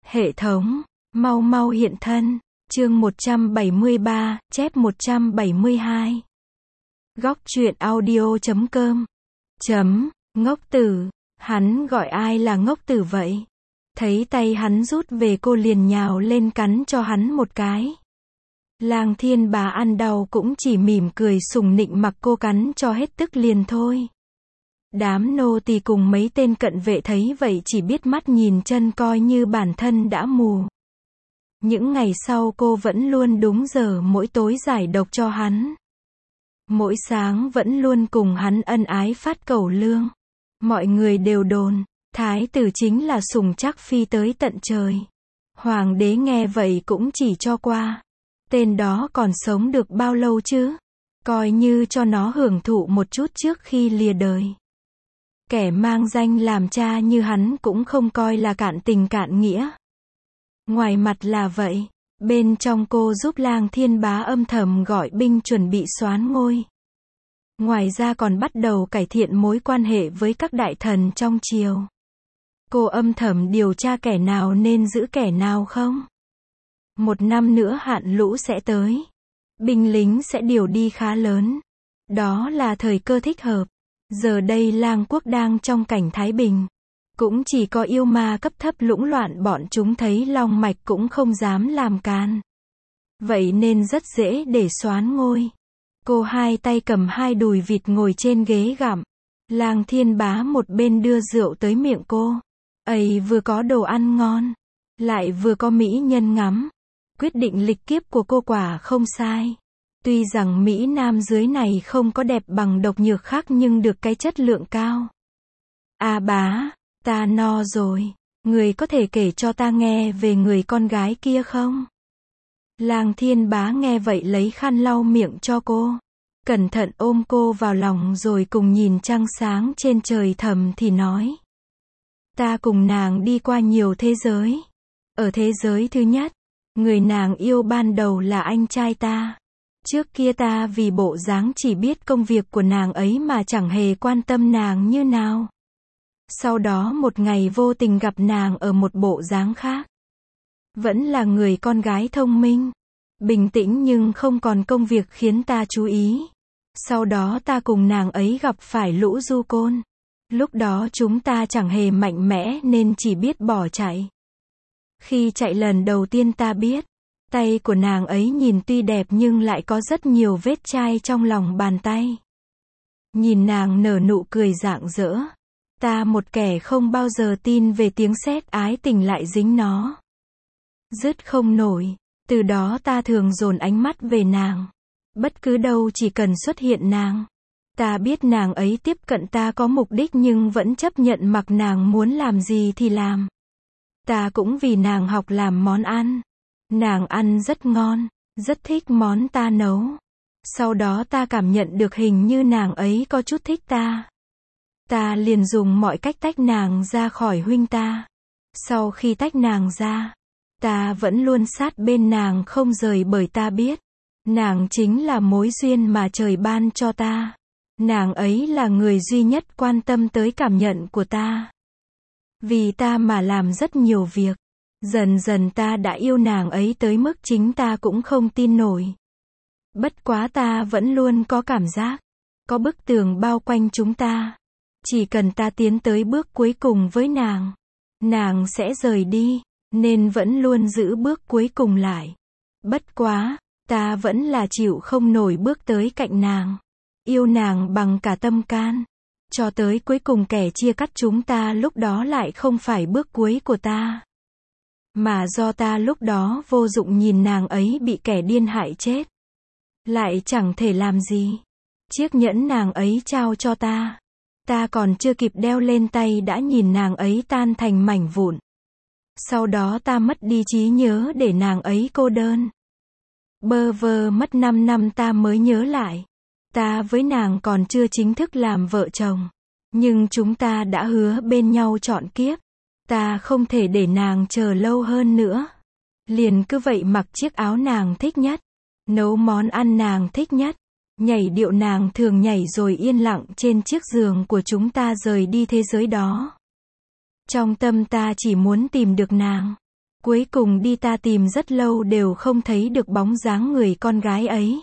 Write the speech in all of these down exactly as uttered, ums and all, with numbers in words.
Hệ thống, mau mau hiện thân. Chương một trăm bảy mươi ba, chép một trăm bảy mươi hai. Góc truyện audio chấm com. Chấm, ngốc tử. Hắn gọi ai là ngốc tử vậy? Thấy tay hắn rút về cô liền nhào lên cắn cho hắn một cái. Lang Thiên Bá ăn đau cũng chỉ mỉm cười sùng nịnh mặc cô cắn cho hết tức liền thôi. Đám nô tỳ cùng mấy tên cận vệ thấy vậy chỉ biết mắt nhìn chân coi như bản thân đã mù. Những ngày sau cô vẫn luôn đúng giờ mỗi tối giải độc cho hắn. Mỗi sáng vẫn luôn cùng hắn ân ái phát cẩu lương. Mọi người đều đồn, thái tử chính là sùng trác phi tới tận trời. Hoàng đế nghe vậy cũng chỉ cho qua. Tên đó còn sống được bao lâu chứ? Coi như cho nó hưởng thụ một chút trước khi lìa đời. Kẻ mang danh làm cha như hắn cũng không coi là cạn tình cạn nghĩa. Ngoài mặt là vậy, bên trong cô giúp Lang Thiên Bá âm thầm gọi binh chuẩn bị soán ngôi. Ngoài ra còn bắt đầu cải thiện mối quan hệ với các đại thần trong triều. Cô âm thầm điều tra kẻ nào nên giữ kẻ nào không. Một năm nữa hạn lũ sẽ tới. Binh lính sẽ điều đi khá lớn. Đó là thời cơ thích hợp. Giờ đây Lang quốc đang trong cảnh thái bình. Cũng chỉ có yêu ma cấp thấp lũng loạn bọn chúng thấy long mạch cũng không dám làm can. Vậy nên rất dễ để soán ngôi. Cô hai tay cầm hai đùi vịt ngồi trên ghế gặm. Lang Thiên Bá một bên đưa rượu tới miệng cô. Ấy vừa có đồ ăn ngon. Lại vừa có mỹ nhân ngắm. Quyết định lịch kiếp của cô quả không sai. Tuy rằng Mỹ Nam dưới này không có đẹp bằng độc nhược khác nhưng được cái chất lượng cao. À bá, ta no rồi. Người có thể kể cho ta nghe về người con gái kia không? Lang Thiên Bá nghe vậy lấy khăn lau miệng cho cô. Cẩn thận ôm cô vào lòng rồi cùng nhìn trăng sáng trên trời thầm thì nói. Ta cùng nàng đi qua nhiều thế giới. Ở thế giới thứ nhất, người nàng yêu ban đầu là anh trai ta. Trước kia ta vì bộ dáng chỉ biết công việc của nàng ấy mà chẳng hề quan tâm nàng như nào. Sau đó một ngày vô tình gặp nàng ở một bộ dáng khác. Vẫn là người con gái thông minh, bình tĩnh nhưng không còn công việc khiến ta chú ý. Sau đó ta cùng nàng ấy gặp phải lũ du côn. Lúc đó chúng ta chẳng hề mạnh mẽ nên chỉ biết bỏ chạy. Khi chạy lần đầu tiên ta biết, tay của nàng ấy nhìn tuy đẹp nhưng lại có rất nhiều vết chai trong lòng bàn tay. Nhìn nàng nở nụ cười rạng rỡ. Ta một kẻ không bao giờ tin về tiếng sét ái tình lại dính nó. Dứt không nổi. Từ đó ta thường dồn ánh mắt về nàng. Bất cứ đâu chỉ cần xuất hiện nàng. Ta biết nàng ấy tiếp cận ta có mục đích nhưng vẫn chấp nhận mặc nàng muốn làm gì thì làm. Ta cũng vì nàng học làm món ăn. Nàng ăn rất ngon, rất thích món ta nấu. Sau đó ta cảm nhận được hình như nàng ấy có chút thích ta. Ta liền dùng mọi cách tách nàng ra khỏi huynh ta. Sau khi tách nàng ra, ta vẫn luôn sát bên nàng không rời bởi ta biết. Nàng chính là mối duyên mà trời ban cho ta. Nàng ấy là người duy nhất quan tâm tới cảm nhận của ta. Vì ta mà làm rất nhiều việc. Dần dần ta đã yêu nàng ấy tới mức chính ta cũng không tin nổi. Bất quá ta vẫn luôn có cảm giác. Có bức tường bao quanh chúng ta. Chỉ cần ta tiến tới bước cuối cùng với nàng. Nàng sẽ rời đi. Nên vẫn luôn giữ bước cuối cùng lại. Bất quá, ta vẫn là chịu không nổi bước tới cạnh nàng. Yêu nàng bằng cả tâm can. Cho tới cuối cùng kẻ chia cắt chúng ta lúc đó lại không phải bước cuối của ta. Mà do ta lúc đó vô dụng nhìn nàng ấy bị kẻ điên hại chết. Lại chẳng thể làm gì. Chiếc nhẫn nàng ấy trao cho ta. Ta còn chưa kịp đeo lên tay đã nhìn nàng ấy tan thành mảnh vụn. Sau đó ta mất đi trí nhớ để nàng ấy cô đơn. Bơ vơ mất năm năm ta mới nhớ lại. Ta với nàng còn chưa chính thức làm vợ chồng. Nhưng chúng ta đã hứa bên nhau trọn kiếp. Ta không thể để nàng chờ lâu hơn nữa. Liền cứ vậy mặc chiếc áo nàng thích nhất. Nấu món ăn nàng thích nhất. Nhảy điệu nàng thường nhảy rồi yên lặng trên chiếc giường của chúng ta rời đi thế giới đó. Trong tâm ta chỉ muốn tìm được nàng. Cuối cùng đi ta tìm rất lâu đều không thấy được bóng dáng người con gái ấy.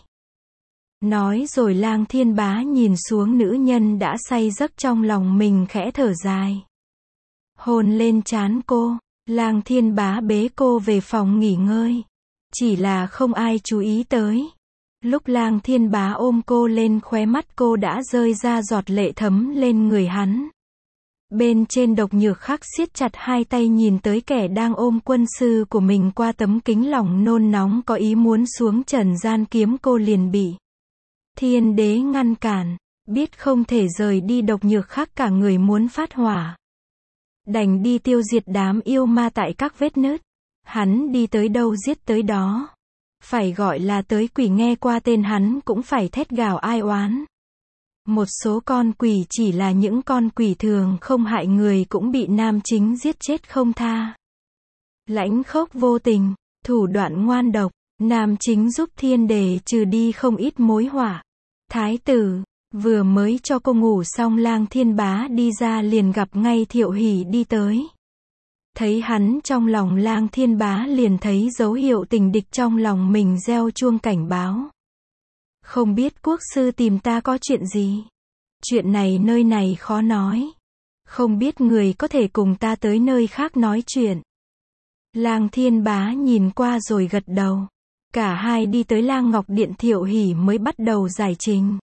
Nói rồi Lang Thiên Bá nhìn xuống nữ nhân đã say giấc trong lòng mình khẽ thở dài. Hôn lên trán cô, Lang Thiên Bá bế cô về phòng nghỉ ngơi. Chỉ là không ai chú ý tới. Lúc Lang Thiên Bá ôm cô lên, khóe mắt cô đã rơi ra giọt lệ thấm lên người hắn. Bên trên Độc Nhược Khắc siết chặt hai tay nhìn tới kẻ đang ôm quân sư của mình qua tấm kính, lòng nôn nóng có ý muốn xuống trần gian kiếm cô, liền bị Thiên Đế ngăn cản. Biết không thể rời đi, Độc Nhược Khắc cả người muốn phát hỏa. Đành đi tiêu diệt đám yêu ma tại các vết nứt. Hắn đi tới đâu giết tới đó. Phải gọi là tới quỷ, nghe qua tên hắn cũng phải thét gào ai oán. Một số con quỷ chỉ là những con quỷ thường không hại người cũng bị nam chính giết chết không tha. Lãnh khốc vô tình, thủ đoạn ngoan độc, nam chính giúp Thiên Đế trừ đi không ít mối họa. Thái tử, vừa mới cho cô ngủ xong, Lang Thiên Bá đi ra liền gặp ngay Thiệu Hỷ đi tới. Thấy hắn trong lòng, Lang Thiên Bá liền thấy dấu hiệu tình địch, trong lòng mình reo chuông cảnh báo. Không biết quốc sư tìm ta có chuyện gì? Chuyện này nơi này khó nói. Không biết người có thể cùng ta tới nơi khác nói chuyện. Lang Thiên Bá nhìn qua rồi gật đầu. Cả hai đi tới Lang Ngọc Điện, Thiệu Hỷ mới bắt đầu giải trình.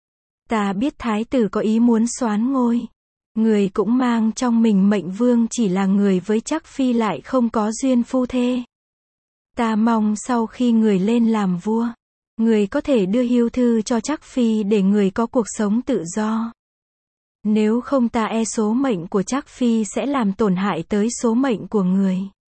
Ta biết thái tử có ý muốn soán ngôi. Người cũng mang trong mình mệnh vương, chỉ là người với Trác Phi lại không có duyên phu thê. Ta mong sau khi người lên làm vua, người có thể đưa hưu thư cho Trác Phi để người có cuộc sống tự do. Nếu không ta e số mệnh của Trác Phi sẽ làm tổn hại tới số mệnh của người.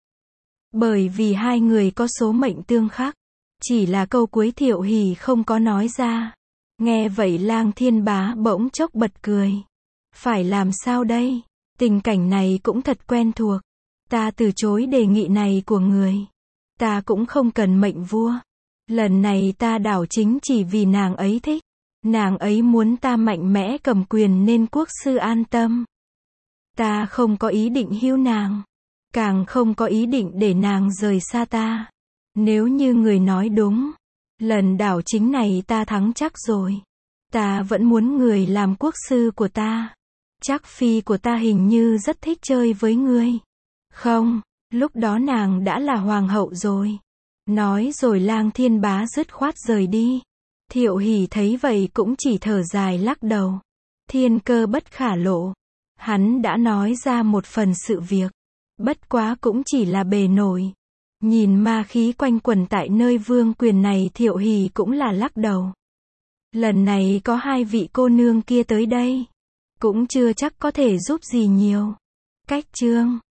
Bởi vì hai người có số mệnh tương khắc. Chỉ là câu cuối Thiệu Hỷ không có nói ra. Nghe vậy Lang Thiên Bá bỗng chốc bật cười. Phải làm sao đây? Tình cảnh này cũng thật quen thuộc. Ta từ chối đề nghị này của người. Ta cũng không cần mệnh vua. Lần này ta đảo chính chỉ vì nàng ấy thích. Nàng ấy muốn ta mạnh mẽ cầm quyền nên quốc sư an tâm. Ta không có ý định hưu nàng. Càng không có ý định để nàng rời xa ta. Nếu như người nói đúng, lần đảo chính này ta thắng chắc rồi. Ta vẫn muốn người làm quốc sư của ta. Trác Phi của ta hình như rất thích chơi với ngươi. Không, lúc đó nàng đã là hoàng hậu rồi. Nói rồi Lang Thiên Bá dứt khoát rời đi. Thiệu Hỷ thấy vậy cũng chỉ thở dài lắc đầu. Thiên cơ bất khả lộ. Hắn đã nói ra một phần sự việc. Bất quá cũng chỉ là bề nổi. Nhìn ma khí quanh quẩn tại nơi vương quyền này, Thiệu Hỷ cũng là lắc đầu. Lần này có hai vị cô nương kia tới đây. Cũng chưa chắc có thể giúp gì nhiều. Cách chương